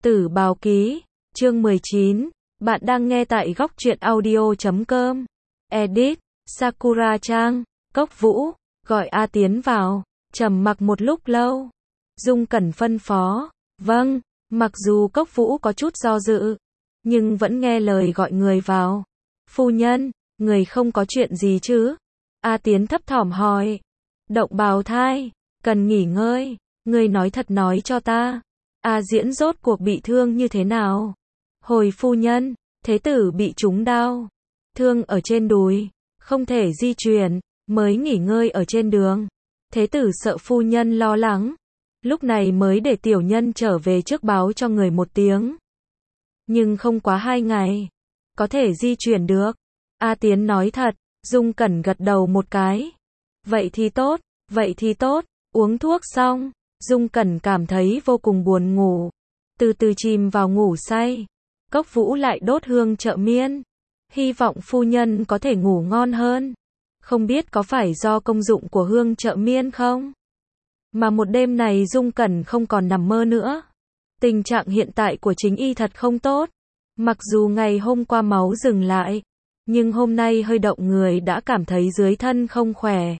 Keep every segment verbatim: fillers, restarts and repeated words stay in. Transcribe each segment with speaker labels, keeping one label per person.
Speaker 1: Tử Bào Ký, chương mười chín. Bạn đang nghe tại góc truyện audio chấm com. Edit, Sakura Trang, Cốc Vũ, gọi A Tiến vào, trầm mặc một lúc lâu. Dung Cẩn phân phó, vâng, mặc dù Cốc Vũ có chút do dự, nhưng vẫn nghe lời gọi người vào. Phu nhân, người không có chuyện gì chứ? A Tiến thấp thỏm hỏi. Động bào thai, cần nghỉ ngơi, người nói thật nói cho ta. A Diễn rốt cuộc bị thương như thế nào? Hồi phu nhân, thế tử bị trúng đao, thương ở trên đùi, không thể di chuyển, mới nghỉ ngơi ở trên đường. Thế tử sợ phu nhân lo lắng, lúc này mới để tiểu nhân trở về trước báo cho người một tiếng. Nhưng không quá hai ngày, có thể di chuyển được. A Tiến nói thật. Dung Cẩn gật đầu một cái. Vậy thì tốt, vậy thì tốt. Uống thuốc xong, Dung Cẩn cảm thấy vô cùng buồn ngủ, từ từ chìm vào ngủ say. Cốc Vũ lại đốt hương trợ miên, hy vọng phu nhân có thể ngủ ngon hơn. Không biết có phải do công dụng của hương trợ miên không? Mà một đêm này Dung Cẩn không còn nằm mơ nữa. Tình trạng hiện tại của chính y thật không tốt. Mặc dù ngày hôm qua máu dừng lại, nhưng hôm nay hơi động người đã cảm thấy dưới thân không khỏe.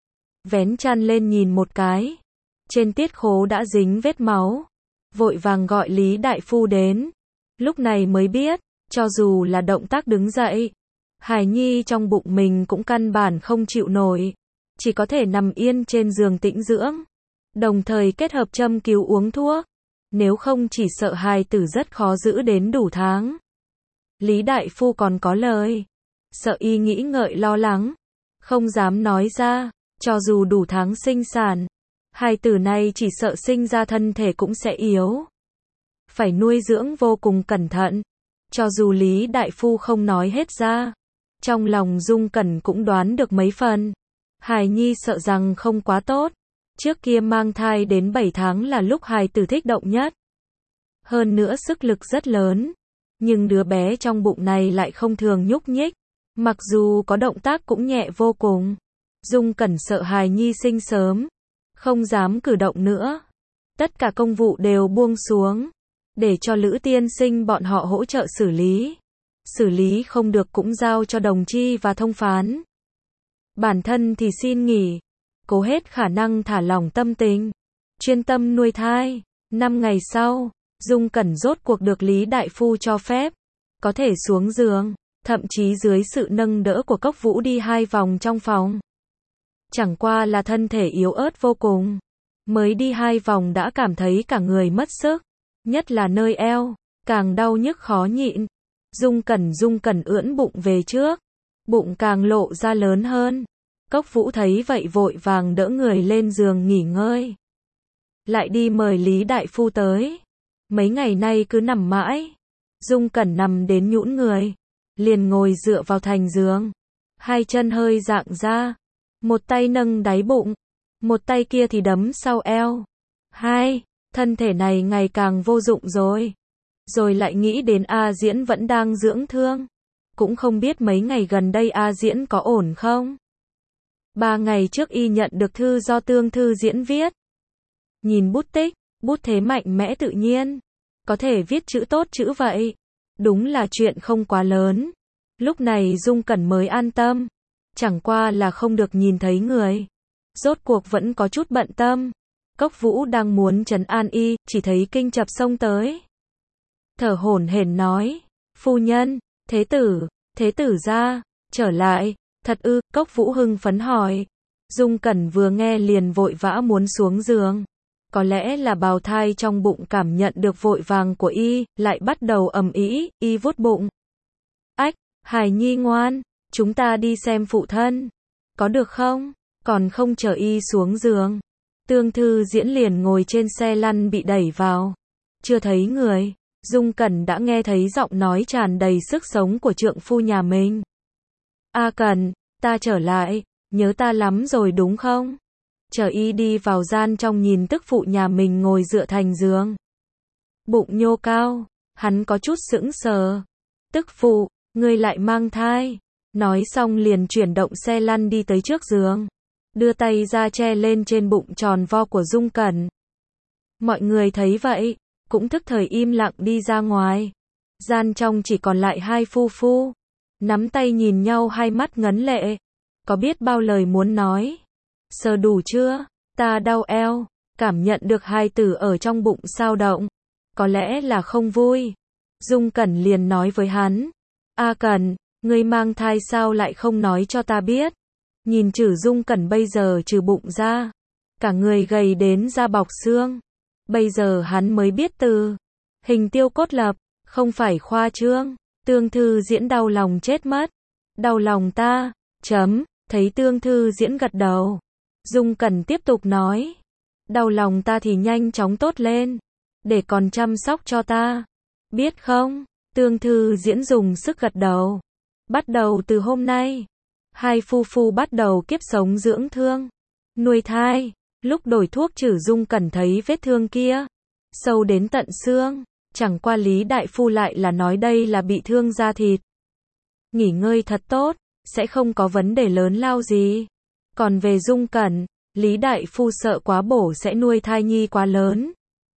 Speaker 1: Vén chăn lên nhìn một cái, trên tiết khố đã dính vết máu. Vội vàng gọi Lý đại phu đến. Lúc này mới biết, cho dù là động tác đứng dậy, hài nhi trong bụng mình cũng căn bản không chịu nổi, chỉ có thể nằm yên trên giường tĩnh dưỡng, đồng thời kết hợp châm cứu uống thuốc, nếu không chỉ sợ hài tử rất khó giữ đến đủ tháng. Lý đại phu còn có lời, sợ y nghĩ ngợi lo lắng, không dám nói ra, cho dù đủ tháng sinh sản, hài tử này chỉ sợ sinh ra thân thể cũng sẽ yếu, phải nuôi dưỡng vô cùng cẩn thận. Cho dù Lý đại phu không nói hết ra, trong lòng Dung Cẩn cũng đoán được mấy phần. Hài nhi sợ rằng không quá tốt. Trước kia mang thai đến bảy tháng là lúc hài tử thích động nhất, hơn nữa sức lực rất lớn, nhưng đứa bé trong bụng này lại không thường nhúc nhích, mặc dù có động tác cũng nhẹ vô cùng. Dung Cẩn sợ hài nhi sinh sớm, không dám cử động nữa. Tất cả công vụ đều buông xuống, để cho Lữ tiên sinh bọn họ hỗ trợ xử lý. Xử lý không được cũng giao cho đồng chi và thông phán. Bản thân thì xin nghỉ, cố hết khả năng thả lỏng tâm tình, chuyên tâm nuôi thai. Năm ngày sau, Dung Cẩn rốt cuộc được Lý đại phu cho phép, có thể xuống giường, thậm chí dưới sự nâng đỡ của Cốc Vũ đi hai vòng trong phòng. Chẳng qua là thân thể yếu ớt vô cùng, mới đi hai vòng đã cảm thấy cả người mất sức, nhất là nơi eo, càng đau nhức khó nhịn. Dung Cẩn Dung Cẩn ưỡn bụng về trước, bụng càng lộ ra lớn hơn. Cốc Vũ thấy vậy vội vàng đỡ người lên giường nghỉ ngơi, lại đi mời Lý đại phu tới. Mấy ngày nay cứ nằm mãi, Dung Cẩn nằm đến nhũn người, liền ngồi dựa vào thành giường, hai chân hơi dạng ra, một tay nâng đáy bụng, một tay kia thì đấm sau eo. Hai, thân thể này ngày càng vô dụng rồi. Rồi lại nghĩ đến A Diễn vẫn đang dưỡng thương, cũng không biết mấy ngày gần đây A Diễn có ổn không. Ba ngày trước y nhận được thư do Tương Thư Diễn viết. Nhìn bút tích, bút thế mạnh mẽ tự nhiên, có thể viết chữ tốt chữ vậy, đúng là chuyện không quá lớn. Lúc này Dung Cẩn mới an tâm, chẳng qua là không được nhìn thấy người, rốt cuộc vẫn có chút bận tâm. Cốc Vũ đang muốn trấn an y, chỉ thấy Kinh Chập xông tới, thở hổn hển nói, phu nhân, thế tử, thế tử ra, trở lại, thật ư? Cốc Vũ hưng phấn hỏi. Dung Cẩn vừa nghe liền vội vã muốn xuống giường, có lẽ là bào thai trong bụng cảm nhận được vội vàng của y, lại bắt đầu ầm ĩ, y vuốt bụng. Ách, hài nhi ngoan, chúng ta đi xem phụ thân, có được không? Còn không chờ y xuống giường, Tương Thư Diễn liền ngồi trên xe lăn bị đẩy vào, chưa thấy người. Dung Cẩn đã nghe thấy giọng nói tràn đầy sức sống của trượng phu nhà mình. A Cẩn, ta trở lại, nhớ ta lắm rồi đúng không? Chờ y đi vào gian trong nhìn tức phụ nhà mình ngồi dựa thành giường, bụng nhô cao, hắn có chút sững sờ. Tức phụ, ngươi lại mang thai. Nói xong liền chuyển động xe lăn đi tới trước giường, đưa tay ra che lên trên bụng tròn vo của Dung Cẩn. Mọi người thấy vậy, cũng thức thời im lặng đi ra ngoài. Gian trong chỉ còn lại hai phu phu, nắm tay nhìn nhau hai mắt ngấn lệ. Có biết bao lời muốn nói. Sờ đủ chưa? Ta đau eo, cảm nhận được hài tử ở trong bụng sao động. Có lẽ là không vui. Dung Cẩn liền nói với hắn. A Cẩn, ngươi mang thai sao lại không nói cho ta biết? Nhìn chử Dung Cẩn bây giờ trừ bụng ra, cả người gầy đến da bọc xương. Bây giờ hắn mới biết từ hình tiêu cốt lập, không phải khoa trương. Tương Thư Diễn đau lòng chết mất. Đau lòng ta, chấm, thấy Tương Thư Diễn gật đầu. Dung Cẩn tiếp tục nói. Đau lòng ta thì nhanh chóng tốt lên, để còn chăm sóc cho ta. Biết không? Tương Thư Diễn dùng sức gật đầu. Bắt đầu từ hôm nay, hai phu phu bắt đầu kiếp sống dưỡng thương, nuôi thai. Lúc đổi thuốc trừ Dung Cẩn thấy vết thương kia sâu đến tận xương. Chẳng qua Lý Đại Phu lại là nói đây là bị thương da thịt. Nghỉ ngơi thật tốt, sẽ không có vấn đề lớn lao gì. Còn về Dung Cẩn, Lý Đại Phu sợ quá bổ sẽ nuôi thai nhi quá lớn,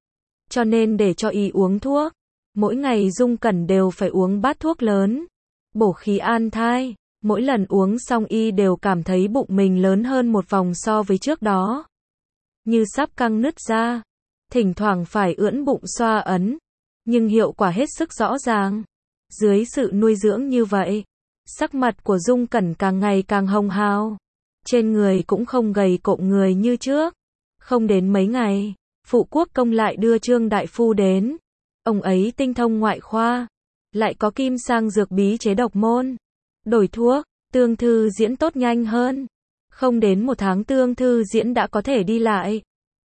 Speaker 1: cho nên để cho y uống thuốc. Mỗi ngày Dung Cẩn đều phải uống bát thuốc lớn, bổ khí an thai. Mỗi lần uống xong y đều cảm thấy bụng mình lớn hơn một vòng so với trước đó, như sắp căng nứt ra. Thỉnh thoảng phải ưỡn bụng xoa ấn, nhưng hiệu quả hết sức rõ ràng. Dưới sự nuôi dưỡng như vậy, sắc mặt của Dung Cẩn càng ngày càng hồng hào. Trên người cũng không gầy cộm người như trước. Không đến mấy ngày, Phụ Quốc Công lại đưa Trương Đại Phu đến. Ông ấy tinh thông ngoại khoa, lại có kim sang dược bí chế độc môn. Đổi thuốc, Tương Thư Diễn tốt nhanh hơn. Không đến một tháng Tương Thư Diễn đã có thể đi lại.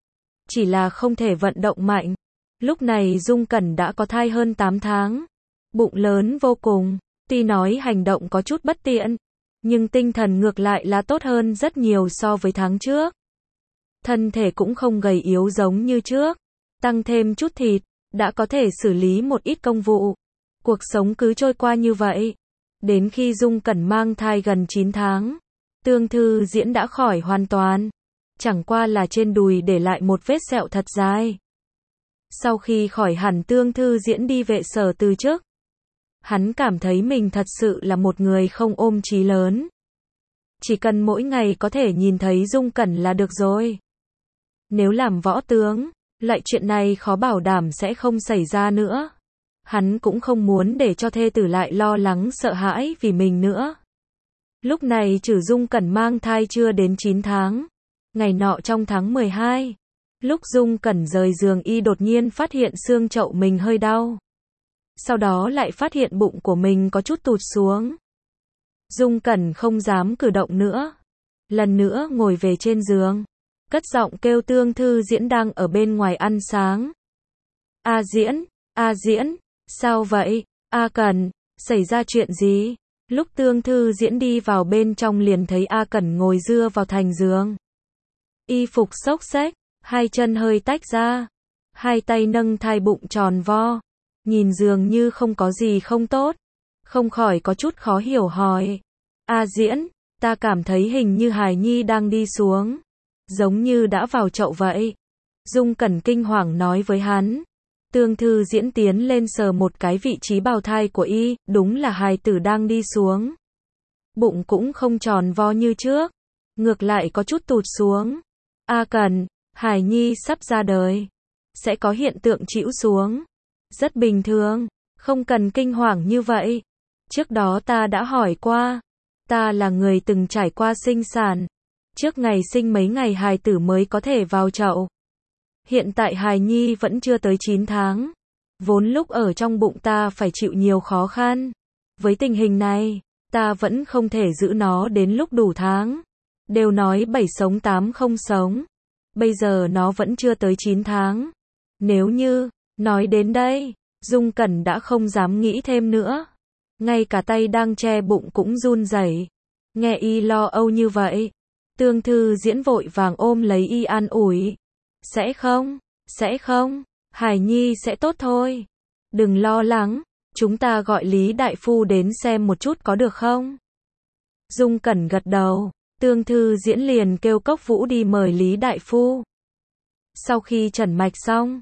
Speaker 1: Chỉ là không thể vận động mạnh. Lúc này Dung Cẩn đã có thai hơn tám tháng. Bụng lớn vô cùng. Tuy nói hành động có chút bất tiện, nhưng tinh thần ngược lại là tốt hơn rất nhiều so với tháng trước. Thân thể cũng không gầy yếu giống như trước. Tăng thêm chút thịt, đã có thể xử lý một ít công vụ. Cuộc sống cứ trôi qua như vậy. Đến khi Dung Cẩn mang thai gần chín tháng, Tương Thư Diễn đã khỏi hoàn toàn. Chẳng qua là trên đùi để lại một vết sẹo thật dài. Sau khi khỏi hẳn Tương Thư Diễn đi vệ sở từ chức. Hắn cảm thấy mình thật sự là một người không ôm chí lớn. Chỉ cần mỗi ngày có thể nhìn thấy Dung Cẩn là được rồi. Nếu làm võ tướng, loại chuyện này khó bảo đảm sẽ không xảy ra nữa. Hắn cũng không muốn để cho thê tử lại lo lắng sợ hãi vì mình nữa. Lúc này trừ Dung Cẩn mang thai chưa đến chín tháng. Ngày nọ trong tháng mười hai, lúc Dung Cẩn rời giường y đột nhiên phát hiện xương chậu mình hơi đau. Sau đó lại phát hiện bụng của mình có chút tụt xuống. Dung Cẩn không dám cử động nữa. Lần nữa ngồi về trên giường, cất giọng kêu Tương Thư Diễn đang ở bên ngoài ăn sáng. A Diễn, A Diễn, sao vậy? A Cẩn, xảy ra chuyện gì? Lúc Tương Thư Diễn đi vào bên trong liền thấy A Cẩn ngồi dưa vào thành giường. Y phục xốc xếch, hai chân hơi tách ra, hai tay nâng thai bụng tròn vo, nhìn dường như không có gì không tốt. Không khỏi có chút khó hiểu hỏi. A Diễn, ta cảm thấy hình như hài nhi đang đi xuống, giống như đã vào chậu vậy. Dung Cẩn kinh hoàng nói với hắn. Tương Thư Diễn tiến lên sờ một cái vị trí bào thai của y, đúng là hài tử đang đi xuống. Bụng cũng không tròn vo như trước, ngược lại có chút tụt xuống. A Cẩn, hài nhi sắp ra đời, sẽ có hiện tượng chĩu xuống. Rất bình thường, không cần kinh hoàng như vậy. Trước đó ta đã hỏi qua, ta là người từng trải qua sinh sản. Trước ngày sinh mấy ngày hài tử mới có thể vào chậu. Hiện tại hài nhi vẫn chưa tới chín tháng. Vốn lúc ở trong bụng ta phải chịu nhiều khó khăn. Với tình hình này, ta vẫn không thể giữ nó đến lúc đủ tháng. Đều nói bảy sống tám không sống. Bây giờ nó vẫn chưa tới chín tháng. Nếu như, nói đến đây, Dung Cẩn đã không dám nghĩ thêm nữa. Ngay cả tay đang che bụng cũng run rẩy. Nghe y lo âu như vậy, Tương Thư Diễn vội vàng ôm lấy y an ủi. Sẽ không, sẽ không, hài nhi sẽ tốt thôi. Đừng lo lắng, chúng ta gọi Lý Đại Phu đến xem một chút có được không? Dung Cẩn gật đầu, Tương Thư Diễn liền kêu Cốc Vũ đi mời Lý Đại Phu. Sau khi trần mạch xong,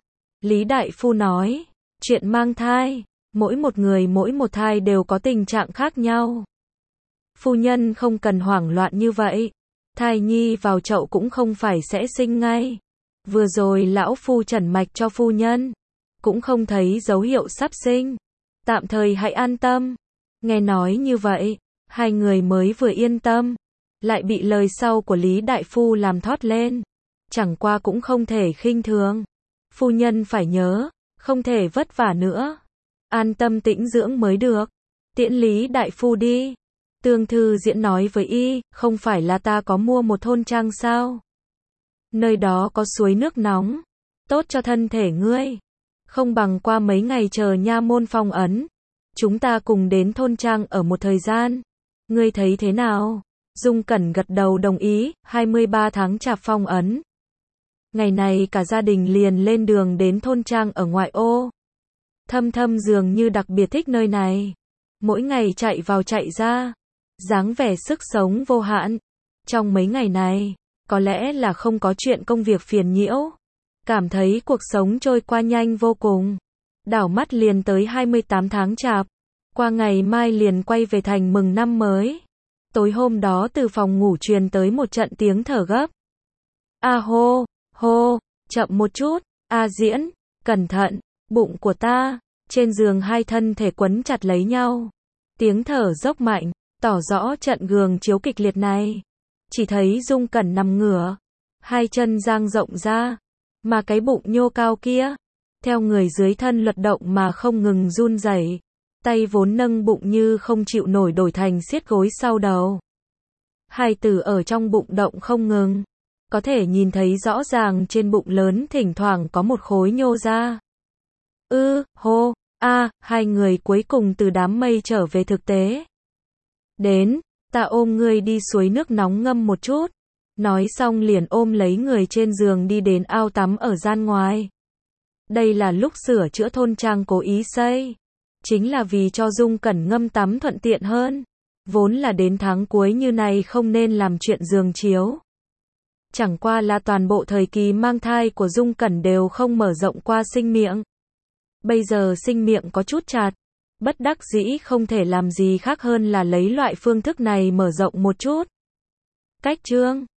Speaker 1: Lý Đại Phu nói, chuyện mang thai, mỗi một người mỗi một thai đều có tình trạng khác nhau. Phu nhân không cần hoảng loạn như vậy. Thai nhi vào chậu cũng không phải sẽ sinh ngay. Vừa rồi lão phu trần mạch cho phu nhân, cũng không thấy dấu hiệu sắp sinh. Tạm thời hãy an tâm. Nghe nói như vậy, hai người mới vừa yên tâm, lại bị lời sau của Lý Đại Phu làm thót lên. Chẳng qua cũng không thể khinh thường. Phu nhân phải nhớ, không thể vất vả nữa. An tâm tĩnh dưỡng mới được. Tiễn Lý Đại Phu đi. Tương Thư Diễn nói với y, không phải là ta có mua một thôn trang sao? Nơi đó có suối nước nóng, tốt cho thân thể ngươi. Không bằng qua mấy ngày chờ nha môn phong ấn. Chúng ta cùng đến thôn trang ở một thời gian. Ngươi thấy thế nào? Dung Cẩn gật đầu đồng ý, hai mươi ba tháng chạp phong ấn. Ngày này cả gia đình liền lên đường đến thôn trang ở ngoại ô. Thâm Thâm dường như đặc biệt thích nơi này. Mỗi ngày chạy vào chạy ra, dáng vẻ sức sống vô hạn. Trong mấy ngày này, có lẽ là không có chuyện công việc phiền nhiễu. Cảm thấy cuộc sống trôi qua nhanh vô cùng. Đảo mắt liền tới hai mươi tám tháng chạp. Qua ngày mai liền quay về thành mừng năm mới. Tối hôm đó từ phòng ngủ truyền tới một trận tiếng thở gấp. A hô, hô, chậm một chút, A Diễn, cẩn thận, bụng của ta. Trên giường hai thân thể quấn chặt lấy nhau. Tiếng thở dốc mạnh, tỏ rõ trận gường chiếu kịch liệt này. Chỉ thấy Dung Cẩn nằm ngửa, hai chân dang rộng ra, mà cái bụng nhô cao kia, theo người dưới thân luật động mà không ngừng run rẩy. Tay vốn nâng bụng như không chịu nổi đổi thành siết gối sau đầu. Hài tử ở trong bụng động không ngừng. Có thể nhìn thấy rõ ràng trên bụng lớn thỉnh thoảng có một khối nhô ra. Ư, hô, a, hai người cuối cùng từ đám mây trở về thực tế. Đến, ta ôm ngươi đi suối nước nóng ngâm một chút. Nói xong liền ôm lấy người trên giường đi đến ao tắm ở gian ngoài. Đây là lúc sửa chữa thôn trang cố ý xây. Chính là vì cho Dung Cẩn ngâm tắm thuận tiện hơn. Vốn là đến tháng cuối như này không nên làm chuyện giường chiếu. Chẳng qua là toàn bộ thời kỳ mang thai của Dung Cẩn đều không mở rộng qua sinh miệng. Bây giờ sinh miệng có chút chặt. Bất đắc dĩ không thể làm gì khác hơn là lấy loại phương thức này mở rộng một chút. Cách chương